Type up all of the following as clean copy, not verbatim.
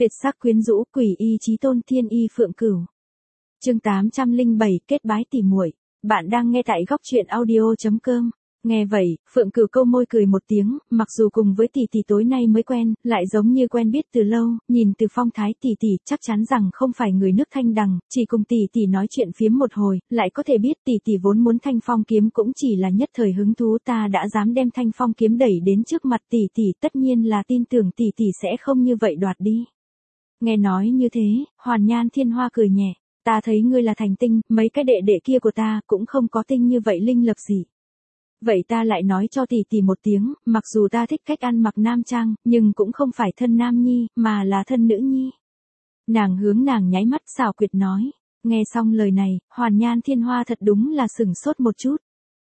Tuyệt sắc quyến rũ, quỷ y chí tôn, thiên y Phượng Cửu. Chương 807, kết bái tỉ muội. Bạn đang nghe tại góc truyện audio.com. Nghe vậy, Phượng Cửu câu môi cười một tiếng, mặc dù cùng với tỷ tỷ tối nay mới quen, lại giống như quen biết từ lâu, nhìn từ phong thái tỷ tỷ, chắc chắn rằng không phải người nước Thanh Đằng, chỉ cùng tỷ tỷ nói chuyện phiếm một hồi, lại có thể biết tỷ tỷ vốn muốn Thanh Phong kiếm cũng chỉ là nhất thời hứng thú, ta đã dám đem Thanh Phong kiếm đẩy đến trước mặt tỷ tỷ, tất nhiên là tin tưởng tỷ tỷ sẽ không như vậy đoạt đi. Nghe nói như thế, Hoàn Nhan Thiên Hoa cười nhẹ, ta thấy ngươi là thành tinh, mấy cái đệ đệ kia của ta cũng không có tinh như vậy linh lực gì. Vậy ta lại nói cho tỷ tỷ một tiếng, mặc dù ta thích cách ăn mặc nam trang, nhưng cũng không phải thân nam nhi, mà là thân nữ nhi. Nàng hướng nàng nháy mắt xảo quyệt nói. Nghe xong lời này, Hoàn Nhan Thiên Hoa thật đúng là sửng sốt một chút.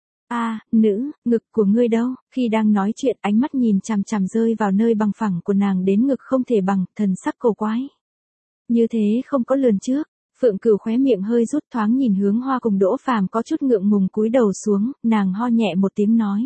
Nữ, ngực của ngươi đâu? Khi đang nói chuyện, ánh mắt nhìn chằm chằm rơi vào nơi bằng phẳng của nàng đến ngực không thể bằng, thần sắc cổ quái. Như thế không có lườn trước. Phượng Cửu khóe miệng hơi rút, thoáng nhìn Hướng Hoa cùng Đỗ Phàm có chút ngượng ngùng cúi đầu xuống, nàng ho nhẹ một tiếng nói.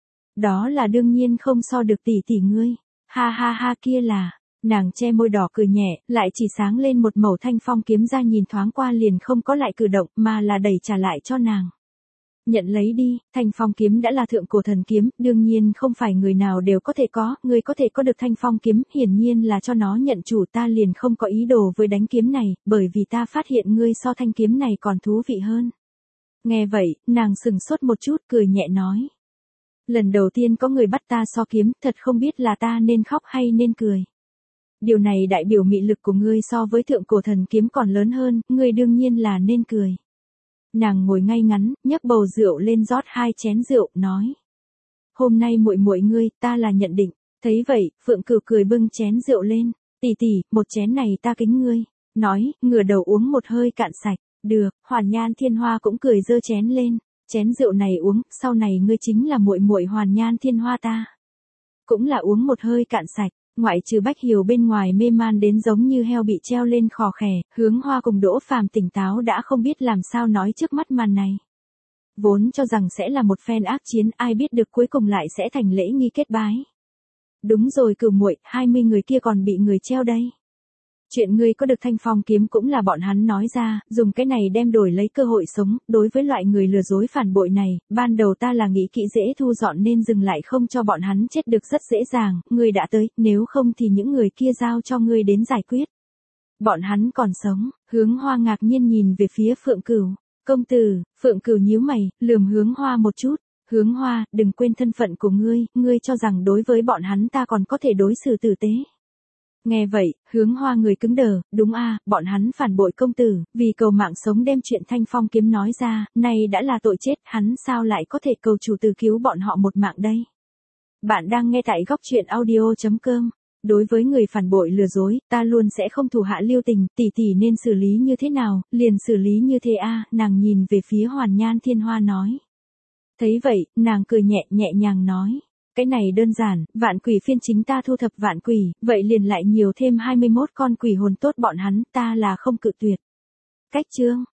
Đó là đương nhiên không so được tỷ tỷ ngươi. Ha ha ha, kia là. Nàng che môi đỏ cười nhẹ, lại chỉ sáng lên một mẩu Thanh Phong kiếm ra, nhìn thoáng qua liền không có lại cử động, mà là đẩy trả lại cho nàng. Nhận lấy đi, Thanh Phong kiếm đã là thượng cổ thần kiếm, đương nhiên không phải người nào đều có thể có, ngươi có thể có được Thanh Phong kiếm, hiển nhiên là cho nó nhận chủ, ta liền không có ý đồ với đánh kiếm này, bởi vì ta phát hiện ngươi so thanh kiếm này còn thú vị hơn. Nghe vậy, nàng sừng sốt một chút, cười nhẹ nói. Lần đầu tiên có người bắt ta so kiếm, thật không biết là ta nên khóc hay nên cười. Điều này đại biểu mị lực của ngươi so với thượng cổ thần kiếm còn lớn hơn, ngươi đương nhiên là nên cười. Nàng ngồi ngay ngắn, nhấc bầu rượu lên rót 2 chén rượu, nói. Hôm nay muội muội ngươi, ta là nhận định. Thấy vậy, Phượng Cửu cười bưng chén rượu lên. Tỷ tỷ, một chén này ta kính ngươi. Nói, ngửa đầu uống một hơi cạn sạch. Được, Hoàn Nhan Thiên Hoa cũng cười giơ chén lên. Chén rượu này uống, sau này ngươi chính là muội muội Hoàn Nhan Thiên Hoa ta. Cũng là uống một hơi cạn sạch. Ngoại trừ Bách Hiểu bên ngoài mê man đến giống như heo bị treo lên khò khè, Hướng Hoa cùng Đỗ Phàm tỉnh táo đã không biết làm sao nói trước mắt màn này. Vốn cho rằng sẽ là một phen ác chiến, ai biết được cuối cùng lại sẽ thành lễ nghi kết bái. Đúng rồi Cửu muội, 20 người kia còn bị người treo đây. Chuyện ngươi có được Thanh Phong kiếm cũng là bọn hắn nói ra, dùng cái này đem đổi lấy cơ hội sống, đối với loại người lừa dối phản bội này, ban đầu ta là nghĩ kỹ dễ thu dọn nên dừng lại không cho bọn hắn chết được rất dễ dàng, ngươi đã tới, nếu không thì những người kia giao cho ngươi đến giải quyết. Bọn hắn còn sống, Hướng Hoa ngạc nhiên nhìn về phía Phượng Cửu. Công tử, Phượng Cửu nhíu mày, lườm Hướng Hoa một chút. Hướng Hoa, đừng quên thân phận của ngươi cho rằng đối với bọn hắn ta còn có thể đối xử tử tế. Nghe vậy, Hướng Hoa người cứng đờ, đúng bọn hắn phản bội công tử, vì cầu mạng sống đem chuyện Thanh Phong kiếm nói ra, nay đã là tội chết, hắn sao lại có thể cầu chủ từ cứu bọn họ một mạng đây. Bạn đang nghe tại góc truyện audio.com. Đối với người phản bội lừa dối, ta luôn sẽ không thủ hạ lưu tình, tỷ tỷ nên xử lý như thế nào, liền xử lý như thế nàng nhìn về phía Hoàn Nhan Thiên Hoa nói. Thấy vậy, nàng cười nhẹ nhàng nói. Cái này đơn giản, vạn quỷ phiên chính ta thu thập vạn quỷ, vậy liền lại nhiều thêm 21 con quỷ hồn tốt bọn hắn, ta là không cự tuyệt. Cách chương.